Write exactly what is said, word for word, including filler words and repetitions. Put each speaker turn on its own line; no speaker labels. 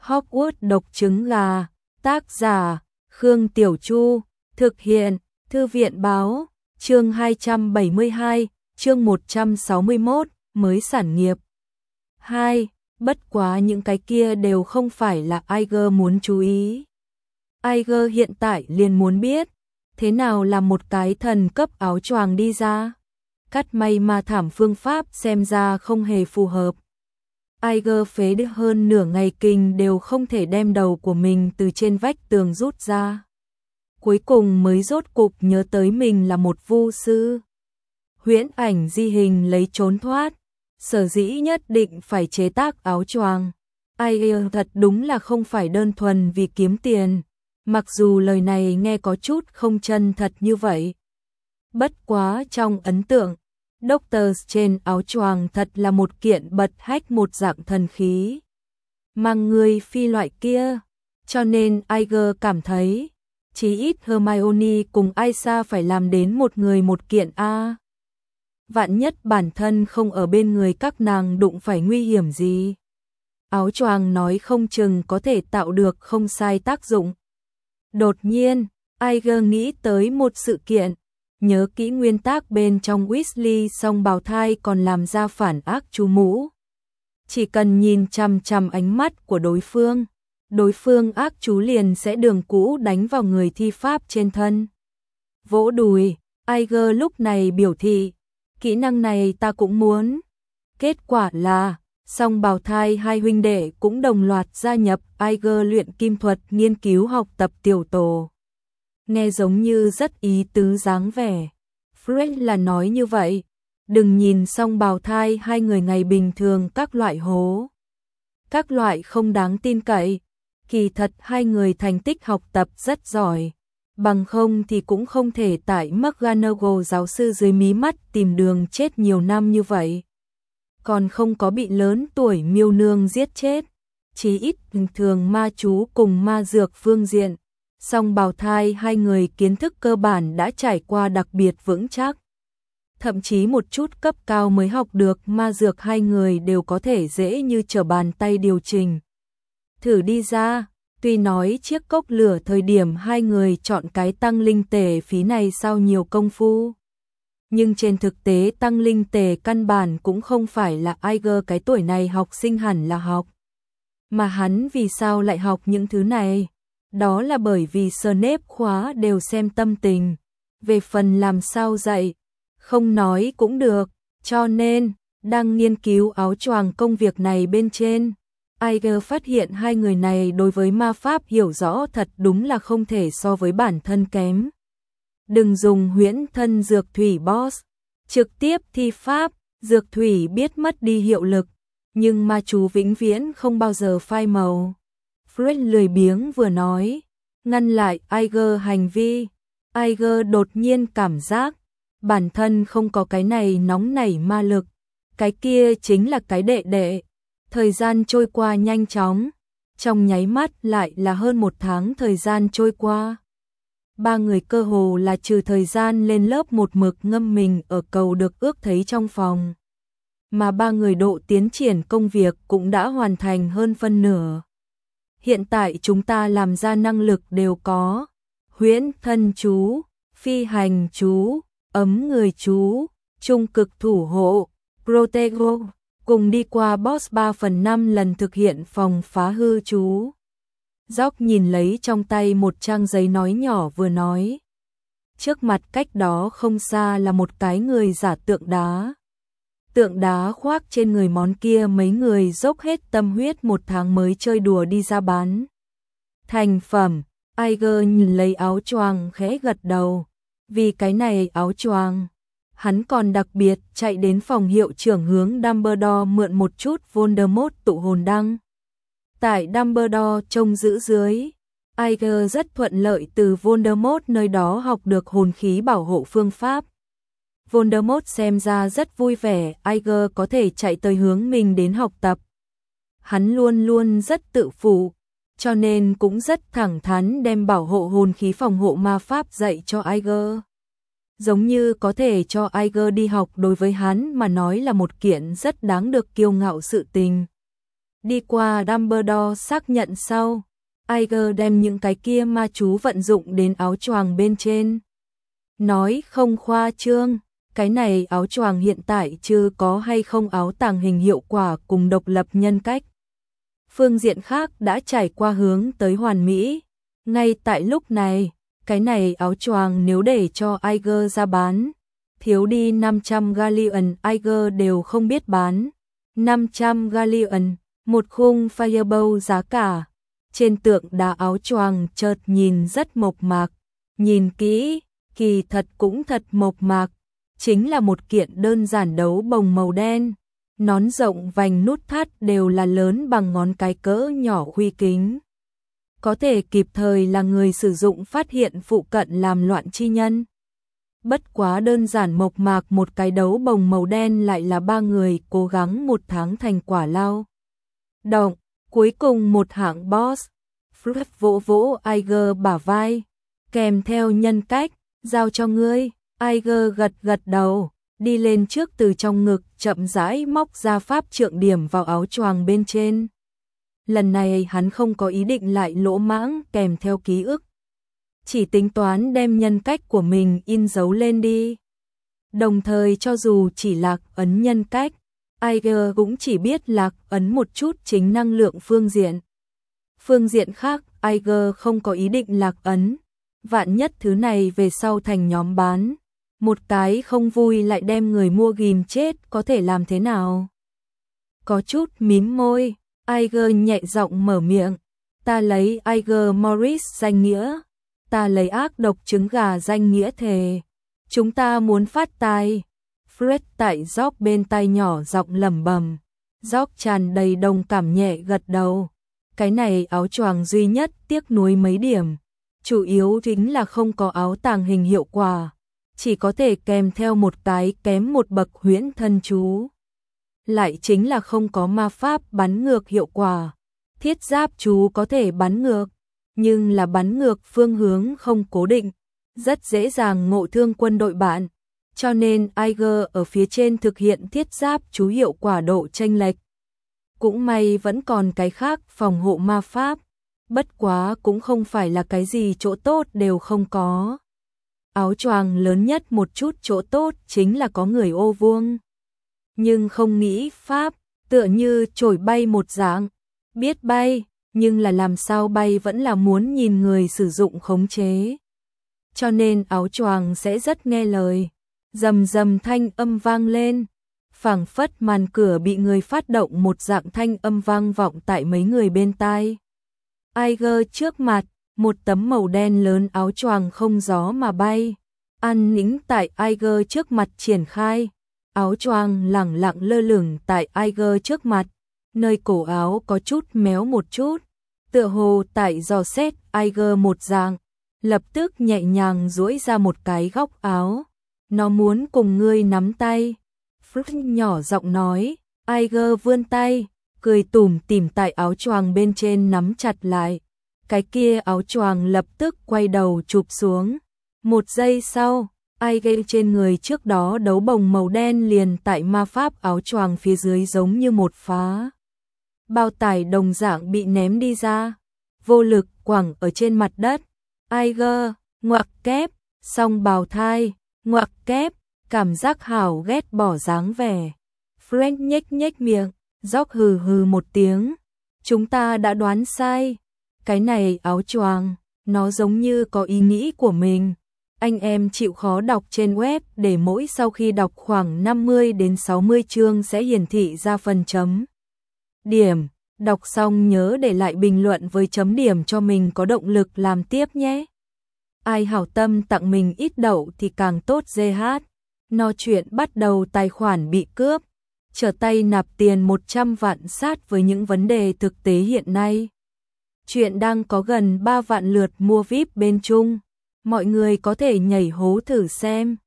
Hogwarts độc trứng gà, tác giả, Khương Tiểu Chu, thực hiện, Thư viện báo, chương hai trăm bảy mươi hai, chương một trăm sáu mươi mốt, mới sản nghiệp. hai. Bất quá những cái kia đều không phải là Iger muốn chú ý. Iger hiện tại liền muốn biết, thế nào là một cái thần cấp áo choàng đi ra. Cắt may ma thảm phương pháp xem ra không hề phù hợp. Iger phế được hơn nửa ngày kinh đều không thể đem đầu của mình từ trên vách tường rút ra. Cuối cùng mới rốt cục nhớ tới mình là một vu sư. Huyễn ảnh di hình lấy trốn thoát, sở dĩ nhất định phải chế tác áo choàng. Iger thật đúng là không phải đơn thuần vì kiếm tiền, mặc dù lời này nghe có chút không chân thật như vậy. Bất quá trong ấn tượng, Doctor trên áo choàng thật là một kiện bật hách một dạng thần khí. Mang người phi loại kia, cho nên Iger cảm thấy, chí ít Hermione cùng Aisa phải làm đến một người một kiện a. Vạn nhất bản thân không ở bên người các nàng đụng phải nguy hiểm gì. Áo choàng nói không chừng có thể tạo được không sai tác dụng. Đột nhiên, Iger nghĩ tới một sự kiện, nhớ kỹ nguyên tắc bên trong Weasley song bào thai còn làm ra phản ác chú mũ. Chỉ cần nhìn chằm chằm ánh mắt của đối phương, đối phương ác chú liền sẽ đường cũ đánh vào người thi pháp trên thân. Vỗ đùi, Iger lúc này biểu thị, kỹ năng này ta cũng muốn. Kết quả là, song bào thai hai huynh đệ cũng đồng loạt gia nhập Iger luyện kim thuật nghiên cứu học tập tiểu tổ. Nghe giống như rất ý tứ dáng vẻ. Fred là nói như vậy, đừng nhìn song bào thai hai người ngày bình thường các loại hố. Các loại không đáng tin cậy, kỳ thật hai người thành tích học tập rất giỏi. Bằng không thì cũng không thể tại McGonagall giáo sư dưới mí mắt tìm đường chết nhiều năm như vậy. Còn không có bị lớn tuổi miêu nương giết chết. Chí ít bình thường ma chú cùng ma dược phương diện. Song bào thai hai người kiến thức cơ bản đã trải qua đặc biệt vững chắc. Thậm chí một chút cấp cao mới học được ma dược hai người đều có thể dễ như trở bàn tay điều chỉnh. Thử đi ra, tuy nói chiếc cốc lửa thời điểm hai người chọn cái tăng linh tề phí này sau nhiều công phu. Nhưng trên thực tế tăng linh tề căn bản cũng không phải là Iger cái tuổi này học sinh hẳn là học. Mà hắn vì sao lại học những thứ này? Đó là bởi vì Snape khóa đều xem tâm tình. Về phần làm sao dạy, không nói cũng được, cho nên, đang nghiên cứu áo choàng công việc này bên trên. Iger phát hiện hai người này đối với ma pháp hiểu rõ thật đúng là không thể so với bản thân kém. Đừng dùng huyễn thân dược thủy boss, trực tiếp thi pháp, dược thủy biết mất đi hiệu lực, nhưng ma chú vĩnh viễn không bao giờ phai màu. Fred lười biếng vừa nói, ngăn lại Iger hành vi. Iger đột nhiên cảm giác, bản thân không có cái này nóng nảy ma lực, cái kia chính là cái đệ đệ. Thời gian trôi qua nhanh chóng, trong nháy mắt lại là hơn một tháng thời gian trôi qua. Ba người cơ hồ là trừ thời gian lên lớp một mực ngâm mình ở cầu được ước thấy trong phòng. Mà ba người độ tiến triển công việc cũng đã hoàn thành hơn phân nửa. Hiện tại chúng ta làm ra năng lực đều có. Huyễn thân chú, phi hành chú, ấm người chú, trung cực thủ hộ, protego. Cùng đi qua boss ba phần năm lần thực hiện phòng phá hư chú. Dóc nhìn lấy trong tay một trang giấy nói nhỏ vừa nói. Trước mặt cách đó không xa là một cái người giả tượng đá. Tượng đá khoác trên người món kia mấy người dốc hết tâm huyết một tháng mới chơi đùa đi ra bán. Thành phẩm, Iger nhìn lấy áo choàng khẽ gật đầu. Vì cái này áo choàng. Hắn còn đặc biệt chạy đến phòng hiệu trưởng hướng Dumbledore mượn một chút Voldemort tụ hồn đăng. Tại Dumbledore trông giữ dưới, Iger rất thuận lợi từ Voldemort nơi đó học được hồn khí bảo hộ phương pháp. Voldemort xem ra rất vui vẻ Iger có thể chạy tới hướng mình đến học tập. Hắn luôn luôn rất tự phụ, cho nên cũng rất thẳng thắn đem bảo hộ hồn khí phòng hộ ma pháp dạy cho Iger. Giống như có thể cho Iger đi học đối với hắn mà nói là một kiện rất đáng được kiêu ngạo sự tình. Đi qua Dumbledore xác nhận sau, Iger đem những cái kia ma chú vận dụng đến áo choàng bên trên. Nói không khoa trương, cái này áo choàng hiện tại chưa có hay không áo tàng hình hiệu quả cùng độc lập nhân cách. Phương diện khác đã trải qua hướng tới hoàn mỹ. Ngay tại lúc này, cái này áo choàng nếu để cho Iger ra bán, thiếu đi năm trăm galleon Iger đều không biết bán. năm trăm galleon, một khung fireball giá cả. Trên tượng đá áo choàng chợt nhìn rất mộc mạc, nhìn kỹ, kỳ thật cũng thật mộc mạc, chính là một kiện đơn giản đấu bồng màu đen, nón rộng vành nút thắt đều là lớn bằng ngón cái cỡ nhỏ khuy kính. Có thể kịp thời là người sử dụng phát hiện phụ cận làm loạn chi nhân. Bất quá đơn giản mộc mạc một cái đấu bồng màu đen lại là ba người cố gắng một tháng thành quả lao động. Cuối cùng một hạng boss, Fred vỗ vỗ Iger bả vai, kèm theo nhân cách, giao cho ngươi. Iger gật gật đầu, đi lên trước từ trong ngực chậm rãi móc ra pháp trượng điểm vào áo choàng bên trên. Lần này hắn không có ý định lại lỗ mãng kèm theo ký ức, chỉ tính toán đem nhân cách của mình in dấu lên đi. Đồng thời cho dù chỉ lạc ấn nhân cách, Iger cũng chỉ biết lạc ấn một chút chính năng lượng phương diện. Phương diện khác, Iger không có ý định lạc ấn. Vạn nhất thứ này về sau thành nhóm bán. Một cái không vui lại đem người mua ghim chết có thể làm thế nào? Có chút mím môi, Iger nhẹ giọng mở miệng. Ta lấy Iger Morris danh nghĩa. Ta lấy ác độc trứng gà danh nghĩa thề. Chúng ta muốn phát tài. Fred tại George bên tai nhỏ giọng lẩm bẩm. George tràn đầy đồng cảm nhẹ gật đầu. Cái này áo choàng duy nhất tiếc nuối mấy điểm. Chủ yếu chính là không có áo tàng hình hiệu quả. Chỉ có thể kèm theo một cái kém một bậc huyễn thân chú. Lại chính là không có ma pháp bắn ngược hiệu quả. Thiết giáp chú có thể bắn ngược, nhưng là bắn ngược phương hướng không cố định, rất dễ dàng ngộ thương quân đội bạn. Cho nên Iger ở phía trên thực hiện thiết giáp chú hiệu quả độ chênh lệch. Cũng may vẫn còn cái khác phòng hộ ma pháp, bất quá cũng không phải là cái gì chỗ tốt đều không có. Áo choàng lớn nhất một chút chỗ tốt chính là có người ô vuông. Nhưng không nghĩ pháp, tựa như trổi bay một dạng, biết bay, nhưng là làm sao bay vẫn là muốn nhìn người sử dụng khống chế. Cho nên áo choàng sẽ rất nghe lời. Rầm rầm thanh âm vang lên, phảng phất màn cửa bị người phát động một dạng thanh âm vang vọng tại mấy người bên tai. Iger trước mặt, một tấm màu đen lớn áo choàng không gió mà bay, an nính tại Iger trước mặt triển khai. Áo choàng lẳng lặng lơ lửng tại Iger trước mặt, nơi cổ áo có chút méo một chút, tựa hồ tại dò xét Iger một dạng, lập tức nhẹ nhàng duỗi ra một cái góc áo. Nó muốn cùng ngươi nắm tay. Fred nhỏ giọng nói. Iger vươn tay, cười tủm tỉm tại áo choàng bên trên nắm chặt lại. Cái kia áo choàng lập tức quay đầu chụp xuống. Một giây sau, Iger trên người trước đó đấu bồng màu đen liền tại ma pháp áo choàng phía dưới giống như một phá bao tải đồng dạng bị ném đi ra, vô lực quẳng ở trên mặt đất. Iger, ngoặc kép, song bào thai, ngoặc kép, cảm giác hảo ghét bỏ dáng vẻ. Frank nhếch nhếch miệng, George hừ hừ một tiếng. Chúng ta đã đoán sai. Cái này áo choàng, nó giống như có ý nghĩ của mình. Anh em chịu khó đọc trên web để mỗi sau khi đọc khoảng năm mươi đến sáu mươi chương sẽ hiển thị ra phần chấm điểm. Đọc xong nhớ để lại bình luận với chấm điểm cho mình có động lực làm tiếp nhé. Ai hảo tâm tặng mình ít đậu thì càng tốt giê hát. No chuyện bắt đầu tài khoản bị cướp. Trở tay nạp tiền một trăm vạn sát với những vấn đề thực tế hiện nay. Chuyện đang có gần ba vạn lượt mua víp bên Trung. Mọi người có thể nhảy hố thử xem.